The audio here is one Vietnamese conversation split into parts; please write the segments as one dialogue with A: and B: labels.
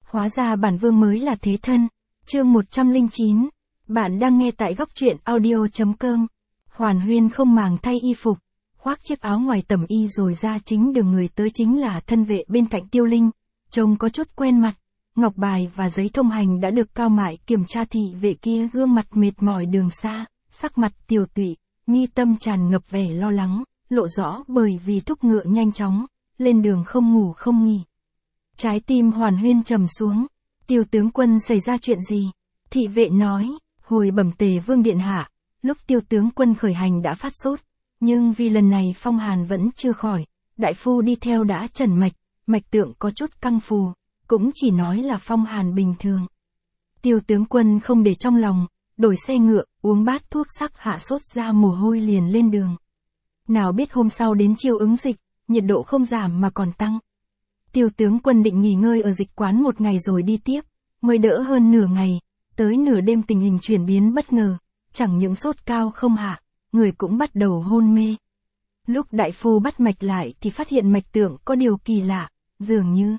A: Hóa ra bản vương mới là thế thân. Chương 109. Bạn đang nghe tại góc truyện audio.com. Hoàn Huyên không màng thay y phục, khoác chiếc áo ngoài tẩm y rồi ra chính đường, người tới chính là thân vệ bên cạnh Tiêu Linh, trông có chút quen mặt. Ngọc bài và giấy thông hành đã được Cao Mại kiểm tra, thị vệ kia gương mặt mệt mỏi đường xa, sắc mặt tiều tụy, mi tâm tràn ngập vẻ lo lắng, lộ rõ bởi vì thúc ngựa nhanh chóng, lên đường không ngủ không nghỉ. Trái tim Hoàn Huyên trầm xuống. Tiêu tướng quân, xảy ra chuyện gì? Thị vệ nói, hồi bẩm Tề Vương điện hạ, lúc Tiêu tướng quân khởi hành đã phát sốt, nhưng vì lần này phong hàn vẫn chưa khỏi, đại phu đi theo đã trần mạch, mạch tượng có chút căng phù, cũng chỉ nói là phong hàn bình thường. Tiêu tướng quân không để trong lòng, đổi xe ngựa, uống bát thuốc sắc hạ sốt ra mồ hôi liền lên đường. Nào biết hôm sau đến chiêu ứng dịch, nhiệt độ không giảm mà còn tăng. Tiêu tướng quân định nghỉ ngơi ở dịch quán một ngày rồi đi tiếp, mới đỡ hơn nửa ngày, tới nửa đêm tình hình chuyển biến bất ngờ, chẳng những sốt cao không hạ, người cũng bắt đầu hôn mê. Lúc đại phu bắt mạch lại thì phát hiện mạch tượng có điều kỳ lạ, dường như.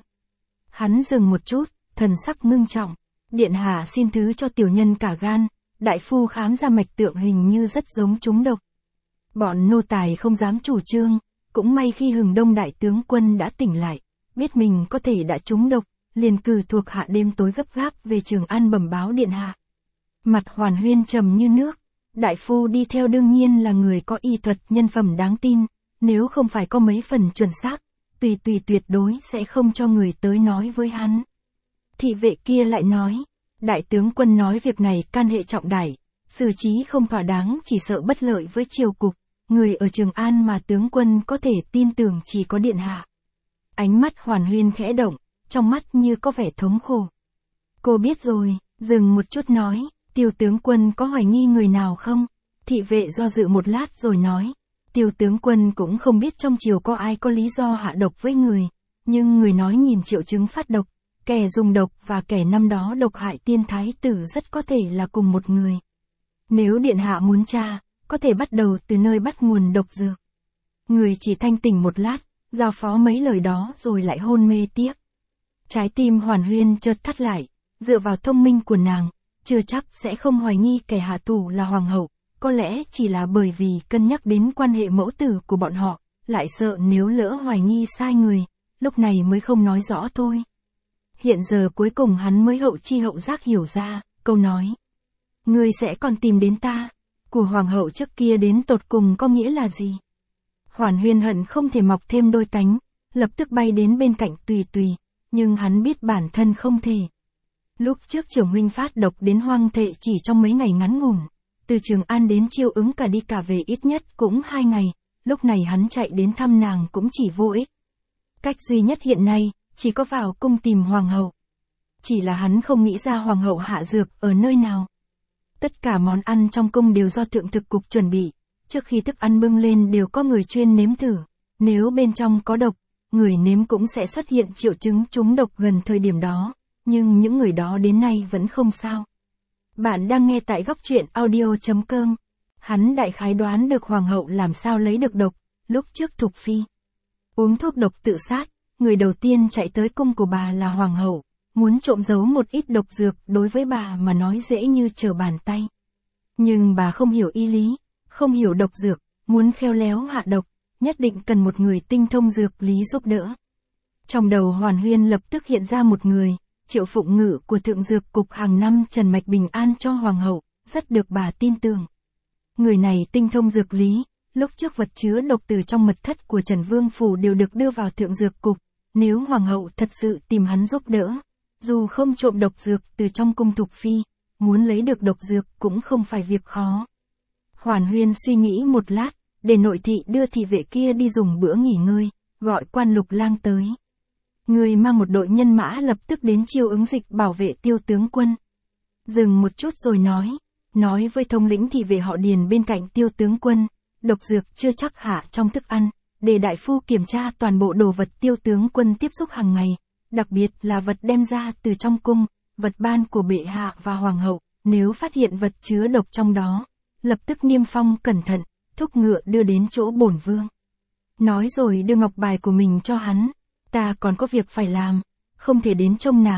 A: Hắn dừng một chút, thần sắc ngưng trọng, điện hạ xin thứ cho tiểu nhân cả gan, đại phu khám ra mạch tượng hình như rất giống trúng độc. Bọn nô tài không dám chủ trương, cũng may khi Hừng Đông đại tướng quân đã tỉnh lại, biết mình có thể đã trúng độc, liền cử thuộc hạ đêm tối gấp gáp về Trường An bẩm báo điện hạ. Mặt Hoàn Huyên trầm như nước, đại phu đi theo đương nhiên là người có y thuật nhân phẩm đáng tin, nếu không phải có mấy phần chuẩn xác, tùy tuyệt đối sẽ không cho người tới nói với hắn. Thị vệ kia lại nói, đại tướng quân nói việc này can hệ trọng đại, xử trí không thỏa đáng chỉ sợ bất lợi với triều cục, người ở Trường An mà tướng quân có thể tin tưởng chỉ có điện hạ. Ánh mắt Hoàn Huyên khẽ động, trong mắt như có vẻ thống khổ. Cô biết rồi, dừng một chút nói, Tiêu tướng quân có hoài nghi người nào không? Thị vệ do dự một lát rồi nói, Tiêu tướng quân cũng không biết trong triều có ai có lý do hạ độc với người, nhưng người nói nhìn triệu chứng phát độc, kẻ dùng độc và kẻ năm đó độc hại tiên thái tử rất có thể là cùng một người. Nếu điện hạ muốn tra, có thể bắt đầu từ nơi bắt nguồn độc dược. Người chỉ thanh tỉnh một lát, giao phó mấy lời đó rồi lại hôn mê tiếp. Trái tim Hoàn Huyên chợt thắt lại, dựa vào thông minh của nàng, chưa chắc sẽ không hoài nghi kẻ hạ thủ là hoàng hậu, có lẽ chỉ là bởi vì cân nhắc đến quan hệ mẫu tử của bọn họ, lại sợ nếu lỡ hoài nghi sai người, lúc này mới không nói rõ thôi. Hiện giờ cuối cùng hắn mới hậu chi hậu giác hiểu ra, câu nói. Ngươi sẽ còn tìm đến ta, của hoàng hậu trước kia đến tột cùng có nghĩa là gì? Hoàn Huyên hận không thể mọc thêm đôi cánh, lập tức bay đến bên cạnh Tùy, nhưng hắn biết bản thân không thể. Lúc trước trưởng huynh phát độc đến hoang thệ chỉ trong mấy ngày ngắn ngủn, từ Trường An đến chiêu ứng cả đi cả về ít nhất cũng 2 ngày, lúc này hắn chạy đến thăm nàng cũng chỉ vô ích. Cách duy nhất hiện nay, chỉ có vào cung tìm hoàng hậu. Chỉ là hắn không nghĩ ra hoàng hậu hạ dược ở nơi nào. Tất cả món ăn trong cung đều do thượng thực cục chuẩn bị, trước khi thức ăn bưng lên đều có người chuyên nếm thử, nếu bên trong có độc, người nếm cũng sẽ xuất hiện triệu chứng trúng độc gần thời điểm đó, nhưng những người đó đến nay vẫn không sao. Bạn đang nghe tại góc truyện audio.com. Hắn đại khái đoán được hoàng hậu làm sao lấy được độc, lúc trước Thục Phi uống thuốc độc tự sát, người đầu tiên chạy tới cung của bà là hoàng hậu, muốn trộm giấu một ít độc dược đối với bà mà nói dễ như trở bàn tay. Nhưng bà không hiểu y lý, không hiểu độc dược, muốn khéo léo hạ độc, nhất định cần một người tinh thông dược lý giúp đỡ. Trong đầu Hoàn Huyên lập tức hiện ra một người, Triệu Phụng Ngự của Thượng Dược Cục hàng năm trần mạch bình an cho hoàng hậu, rất được bà tin tưởng. Người này tinh thông dược lý, lúc trước vật chứa độc từ trong mật thất của Trần Vương Phủ đều được đưa vào Thượng Dược Cục, nếu hoàng hậu thật sự tìm hắn giúp đỡ, dù không trộm độc dược từ trong cung Thục Phi, muốn lấy được độc dược cũng không phải việc khó. Hoàn Huyên suy nghĩ một lát, để nội thị đưa thị vệ kia đi dùng bữa nghỉ ngơi, gọi quan Lục Lang tới. Người mang một đội nhân mã lập tức đến chiêu ứng dịch bảo vệ Tiêu tướng quân. Dừng một chút rồi nói với thống lĩnh thị vệ họ Điền bên cạnh Tiêu tướng quân, độc dược chưa chắc hạ trong thức ăn, để đại phu kiểm tra toàn bộ đồ vật Tiêu tướng quân tiếp xúc hàng ngày, đặc biệt là vật đem ra từ trong cung, vật ban của bệ hạ và hoàng hậu, nếu phát hiện vật chứa độc trong đó, lập tức niêm phong cẩn thận, thúc ngựa đưa đến chỗ bổn vương. Nói rồi đưa ngọc bài của mình cho hắn, ta còn có việc phải làm, không thể đến trông nàng,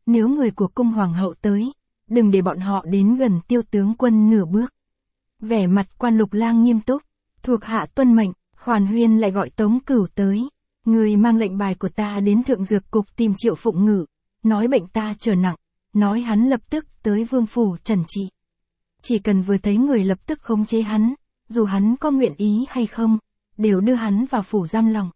A: nếu người của cung hoàng hậu tới, đừng để bọn họ đến gần Tiêu tướng quân nửa bước. Vẻ mặt Quan Lục Lang nghiêm túc, thuộc hạ tuân mệnh. Hoàn Huyên lại gọi Tống Cửu tới. Người mang lệnh bài của ta đến Thượng Dược Cục tìm Triệu Phụng Ngự, nói bệnh ta trở nặng, nói hắn lập tức tới vương phủ trần trị. Chỉ cần vừa thấy người lập tức khống chế hắn, dù hắn có nguyện ý hay không, đều đưa hắn vào phủ giam lỏng.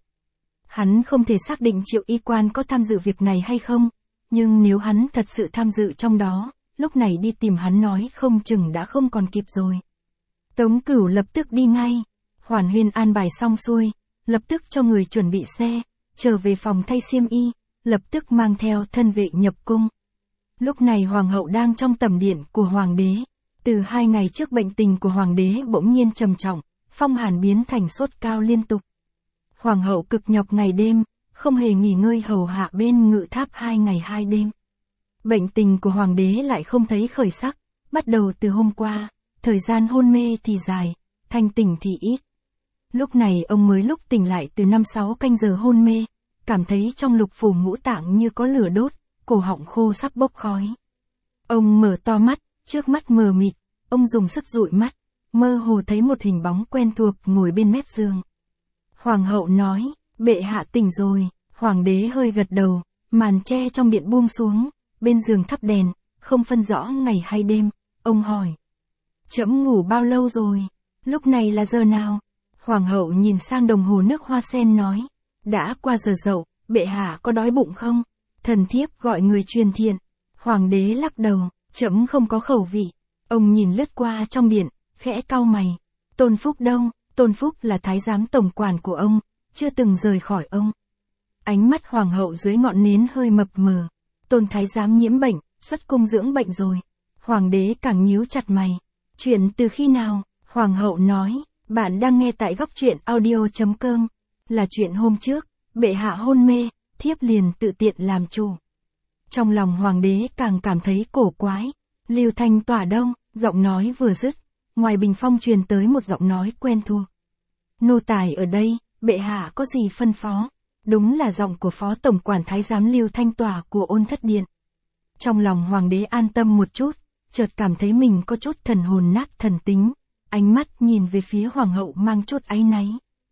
A: Hắn không thể xác định Triệu y quan có tham dự việc này hay không, nhưng nếu hắn thật sự tham dự trong đó, lúc này đi tìm hắn nói không chừng đã không còn kịp rồi. Tống Cửu lập tức đi ngay. Hoàn Huyên an bài xong xuôi, lập tức cho người chuẩn bị xe, trở về phòng thay xiêm y, lập tức mang theo thân vệ nhập cung. Lúc này hoàng hậu đang trong tẩm điện của hoàng đế. Từ 2 ngày trước bệnh tình của hoàng đế bỗng nhiên trầm trọng, phong hàn biến thành sốt cao liên tục. Hoàng hậu cực nhọc ngày đêm, không hề nghỉ ngơi hầu hạ bên ngự tháp 2 ngày 2 đêm. Bệnh tình của hoàng đế lại không thấy khởi sắc, bắt đầu từ hôm qua, thời gian hôn mê thì dài, thanh tỉnh thì ít. Lúc này ông mới lúc tỉnh lại từ 5-6 canh giờ hôn mê, cảm thấy trong lục phủ ngũ tạng như có lửa đốt, cổ họng khô sắp bốc khói. Ông mở to mắt, trước mắt mờ mịt, ông dùng sức dụi mắt, mơ hồ thấy một hình bóng quen thuộc ngồi bên mép giường. Hoàng hậu nói, bệ hạ tỉnh rồi. Hoàng đế hơi gật đầu, màn che trong điện buông xuống, bên giường thắp đèn, không phân rõ ngày hay đêm. Ông hỏi, trẫm ngủ bao lâu rồi? Lúc này là giờ nào? Hoàng hậu nhìn sang đồng hồ nước hoa sen nói, đã qua giờ dậu, bệ hạ có đói bụng không? Thần thiếp gọi người truyền thiện. Hoàng đế lắc đầu, trẫm không có khẩu vị. Ông nhìn lướt qua trong điện, khẽ cau mày. Tôn Phúc đâu? Tôn Phúc là thái giám tổng quản của ông, chưa từng rời khỏi ông. Ánh mắt hoàng hậu dưới ngọn nến hơi mập mờ. Tôn thái giám nhiễm bệnh, xuất cung dưỡng bệnh rồi. Hoàng đế càng nhíu chặt mày. Chuyện từ khi nào? Hoàng hậu nói, bạn đang nghe tại góc truyện audio.com. Là chuyện hôm trước, bệ hạ hôn mê, thiếp liền tự tiện làm chủ. Trong lòng hoàng đế càng cảm thấy cổ quái. Lưu Thanh Tỏa đâu? Giọng nói vừa dứt, ngoài bình phong truyền tới một giọng nói quen thuộc. Nô tài ở đây, bệ hạ có gì phân phó? Đúng là giọng của phó tổng quản thái giám Lưu Thanh Tỏa của Ôn Thất Điện. Trong lòng hoàng đế an tâm một chút, chợt cảm thấy mình có chút thần hồn nát thần tính, ánh mắt nhìn về phía hoàng hậu mang chút áy náy.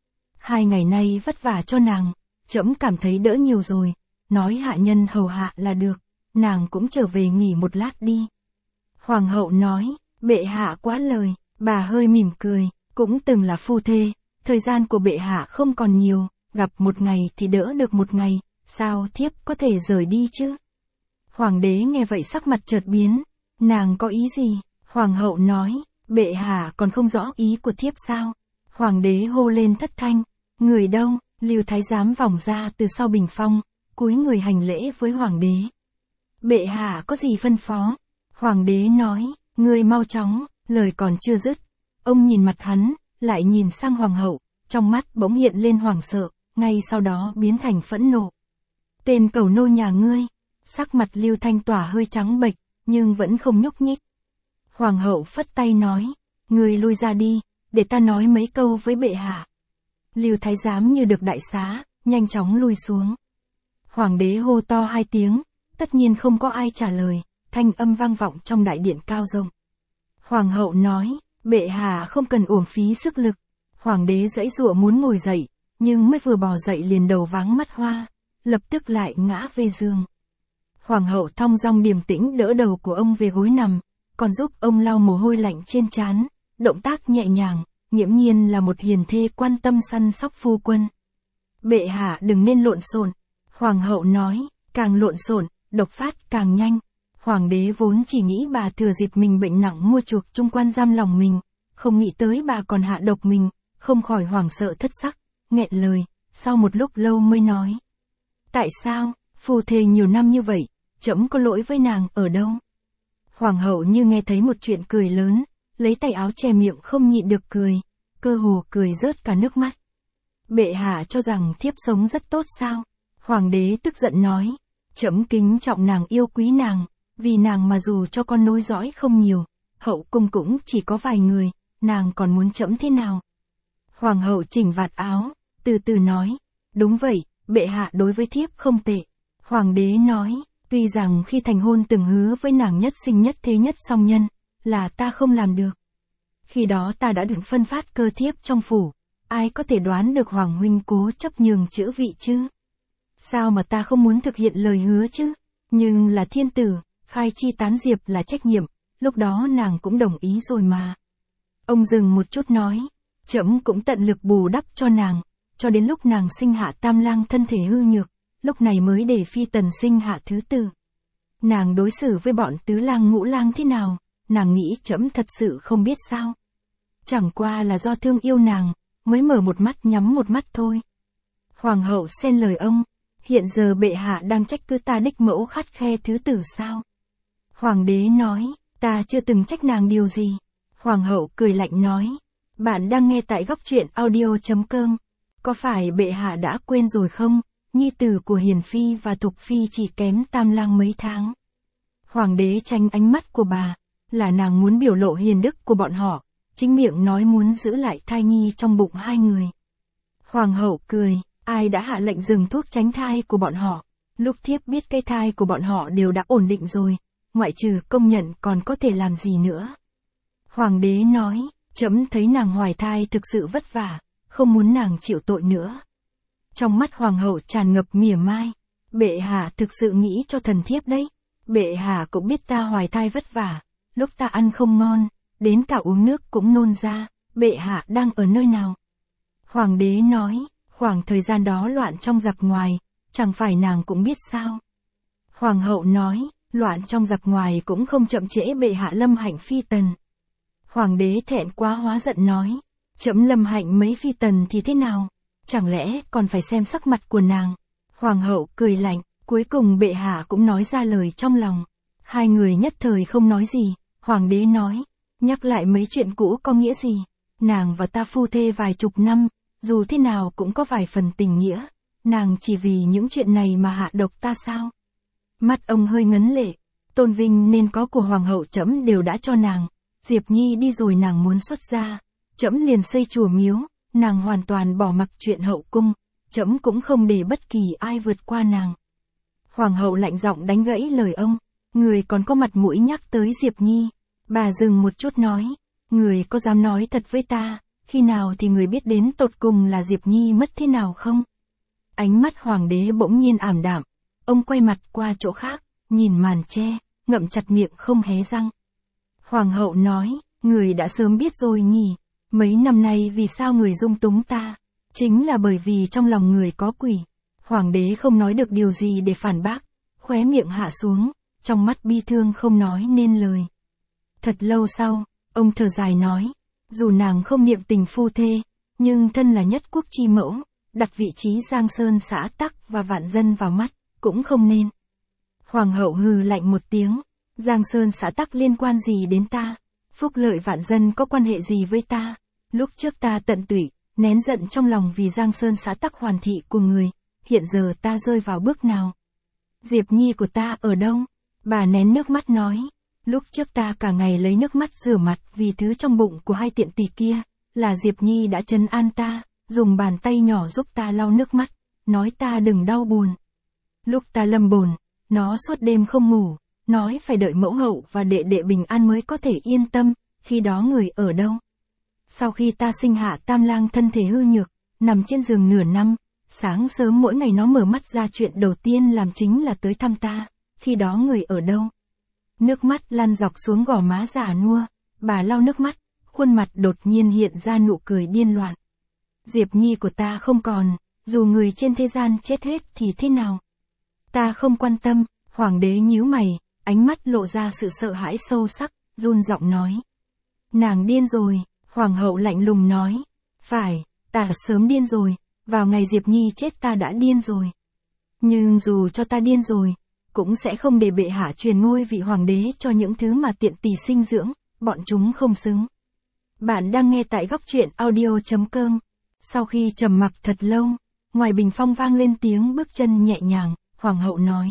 A: 2 ngày nay vất vả cho nàng, trẫm cảm thấy đỡ nhiều rồi, nói hạ nhân hầu hạ là được, nàng cũng trở về nghỉ một lát đi. Hoàng hậu nói, bệ hạ quá lời. Bà hơi mỉm cười, cũng từng là phu thê, thời gian của bệ hạ không còn nhiều, gặp một ngày thì đỡ được một ngày, sao thiếp có thể rời đi chứ? Hoàng đế nghe vậy sắc mặt chợt biến, nàng có ý gì? Hoàng hậu nói, bệ hạ còn không rõ ý của thiếp sao? Hoàng đế hô lên thất thanh, người đâu? Lưu thái giám vòng ra từ sau bình phong, cúi người hành lễ với hoàng đế. Bệ hạ có gì phân phó? Hoàng đế nói, người mau chóng. Lời còn chưa dứt, ông nhìn mặt hắn, lại nhìn sang hoàng hậu, trong mắt bỗng hiện lên hoảng sợ, ngay sau đó biến thành phẫn nộ. Tên cẩu nô nhà ngươi. Sắc mặt Lưu Thanh Tỏa hơi trắng bệch, nhưng vẫn không nhúc nhích. Hoàng hậu phất tay nói, ngươi lui ra đi, để ta nói mấy câu với bệ hạ. Lưu thái giám như được đại xá, nhanh chóng lui xuống. Hoàng đế hô to 2 tiếng, tất nhiên không có ai trả lời, thanh âm vang vọng trong đại điện cao rộng. Hoàng hậu nói, bệ hạ không cần uổng phí sức lực. Hoàng đế giãy giụa muốn ngồi dậy, nhưng mới vừa bò dậy liền đầu váng mắt hoa, lập tức lại ngã về giường. Hoàng hậu thong dong điềm tĩnh đỡ đầu của ông về gối nằm, còn giúp ông lau mồ hôi lạnh trên trán, động tác nhẹ nhàng, nghiễm nhiên là một hiền thê quan tâm săn sóc phu quân. Bệ hạ đừng nên lộn xộn. Hoàng hậu nói, càng lộn xộn, độc phát càng nhanh. Hoàng đế vốn chỉ nghĩ bà thừa dịp mình bệnh nặng mua chuộc trung quan giam lòng mình, không nghĩ tới bà còn hạ độc mình, không khỏi hoảng sợ thất sắc, nghẹn lời, sau một lúc lâu mới nói. Tại sao, phu thê nhiều năm như vậy, trẫm có lỗi với nàng ở đâu? Hoàng hậu như nghe thấy một chuyện cười lớn, lấy tay áo che miệng không nhịn được cười, cơ hồ cười rớt cả nước mắt. Bệ hạ cho rằng thiếp sống rất tốt sao? Hoàng đế tức giận nói, trẫm kính trọng nàng yêu quý nàng. Vì nàng mà dù cho con nối dõi không nhiều, hậu cung cũng chỉ có vài người, nàng còn muốn trẫm thế nào? Hoàng hậu chỉnh vạt áo, từ từ nói, đúng vậy, bệ hạ đối với thiếp không tệ. Hoàng đế nói, Tuy rằng khi thành hôn từng hứa với nàng nhất sinh nhất thế nhất song nhân, là ta không làm được. Khi đó ta đã được phân phát cơ thiếp trong phủ, ai có thể đoán được Hoàng huynh cố chấp nhường chữ vị chứ? Sao mà ta không muốn thực hiện lời hứa chứ? Nhưng là thiên tử, khai chi tán diệp là trách nhiệm, lúc đó nàng cũng đồng ý rồi mà. Ông dừng một chút nói, trẫm cũng tận lực bù đắp cho nàng, cho đến lúc nàng sinh hạ tam lang thân thể hư nhược, lúc này mới để phi tần sinh hạ thứ tử. Nàng đối xử với bọn tứ lang ngũ lang thế nào, nàng nghĩ trẫm thật sự không biết sao. Chẳng qua là do thương yêu nàng, mới mở một mắt nhắm một mắt thôi. Hoàng hậu xen lời ông, hiện giờ bệ hạ đang trách cứ ta đích mẫu khắt khe thứ tử sao? Hoàng đế nói, ta chưa từng trách nàng điều gì. Hoàng hậu cười lạnh nói, bạn đang nghe tại góc truyện audio.com. Có phải bệ hạ đã quên rồi không? Nhi tử của Hiền Phi và Thục Phi chỉ kém tam lang mấy tháng. Hoàng đế tránh ánh mắt của bà, là nàng muốn biểu lộ hiền đức của bọn họ, chính miệng nói muốn giữ lại thai nhi trong bụng hai người. Hoàng hậu cười, ai đã hạ lệnh dừng thuốc tránh thai của bọn họ, lúc thiếp biết cái thai của bọn họ đều đã ổn định rồi, ngoại trừ công nhận còn có thể làm gì nữa. Hoàng đế nói, trẫm thấy nàng hoài thai thực sự vất vả, không muốn nàng chịu tội nữa. Trong mắt hoàng hậu tràn ngập mỉa mai, bệ hạ thực sự nghĩ cho thần thiếp đấy, bệ hạ cũng biết ta hoài thai vất vả, lúc ta ăn không ngon, đến cả uống nước cũng nôn ra, bệ hạ đang ở nơi nào? Hoàng đế nói, khoảng thời gian đó loạn trong giặc ngoài, chẳng phải nàng cũng biết sao? Hoàng hậu nói, loạn trong giặc ngoài cũng không chậm trễ bệ hạ lâm hạnh phi tần. Hoàng đế thẹn quá hóa giận nói, trẫm lâm hạnh mấy phi tần thì thế nào? Chẳng lẽ còn phải xem sắc mặt của nàng? Hoàng hậu cười lạnh, cuối cùng bệ hạ cũng nói ra lời trong lòng. Hai người nhất thời không nói gì, hoàng đế nói, nhắc lại mấy chuyện cũ có nghĩa gì? Nàng và ta phu thê vài chục năm, dù thế nào cũng có vài phần tình nghĩa, nàng chỉ vì những chuyện này mà hạ độc ta sao? Mắt ông hơi ngấn lệ, tôn vinh nên có của hoàng hậu trẫm đều đã cho nàng, Diệp Nhi đi rồi nàng muốn xuất gia, trẫm liền xây chùa miếu, nàng hoàn toàn bỏ mặc chuyện hậu cung, trẫm cũng không để bất kỳ ai vượt qua nàng. Hoàng hậu lạnh giọng đánh gãy lời ông, người còn có mặt mũi nhắc tới Diệp Nhi. Bà dừng một chút nói, người có dám nói thật với ta, khi nào thì người biết đến tột cùng là Diệp Nhi mất thế nào không? Ánh mắt hoàng đế bỗng nhiên ảm đạm, ông quay mặt qua chỗ khác, nhìn màn tre, ngậm chặt miệng không hé răng. Hoàng hậu nói, người đã sớm biết rồi nhỉ, mấy năm nay vì sao người dung túng ta, chính là bởi vì trong lòng người có quỷ. Hoàng đế không nói được điều gì để phản bác, khóe miệng hạ xuống, trong mắt bi thương không nói nên lời. Thật lâu sau, ông thở dài nói, dù nàng không niệm tình phu thê, nhưng thân là nhất quốc chi mẫu, đặt vị trí Giang Sơn xã Tắc và vạn dân vào mắt, cũng không nên. Hoàng hậu hừ lạnh một tiếng, Giang Sơn xã Tắc liên quan gì đến ta, phúc lợi vạn dân có quan hệ gì với ta, lúc trước ta tận tụy, nén giận trong lòng vì Giang Sơn xã Tắc hoàn thị của người, hiện giờ ta rơi vào bước nào? Diệp Nhi của ta ở đâu? Bà nén nước mắt nói, lúc trước ta cả ngày lấy nước mắt rửa mặt vì thứ trong bụng của hai tiện tỳ kia, là Diệp Nhi đã trấn an ta, dùng bàn tay nhỏ giúp ta lau nước mắt, nói ta đừng đau buồn. Lúc ta lâm bồn, nó suốt đêm không ngủ, nói phải đợi mẫu hậu và đệ đệ bình an mới có thể yên tâm, khi đó người ở đâu? Sau khi ta sinh hạ tam lang thân thể hư nhược, nằm trên giường nửa năm, sáng sớm mỗi ngày nó mở mắt ra chuyện đầu tiên làm chính là tới thăm ta, khi đó người ở đâu? Nước mắt lăn dọc xuống gò má già nua, bà lau nước mắt, khuôn mặt đột nhiên hiện ra nụ cười điên loạn. Diệp Nhi của ta không còn, dù người trên thế gian chết hết thì thế nào? Ta không quan tâm, hoàng đế nhíu mày, ánh mắt lộ ra sự sợ hãi sâu sắc, run giọng nói. Nàng điên rồi, hoàng hậu lạnh lùng nói. Phải, ta sớm điên rồi, vào ngày Diệp Nhi chết ta đã điên rồi. Nhưng dù cho ta điên rồi, cũng sẽ không để bệ hạ truyền ngôi vị hoàng đế cho những thứ mà tiện tỳ sinh dưỡng, bọn chúng không xứng. Bạn đang nghe tại góc truyện audio.com. Sau khi trầm mặc thật lâu, ngoài bình phong vang lên tiếng bước chân nhẹ nhàng, hoàng hậu nói.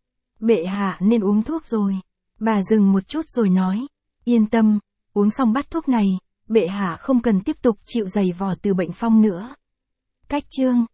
A: Bệ hạ nên uống thuốc rồi. Bà dừng một chút rồi nói. Yên tâm, uống xong bát thuốc này, bệ hạ không cần tiếp tục chịu giày vò từ bệnh phong nữa. Cách chương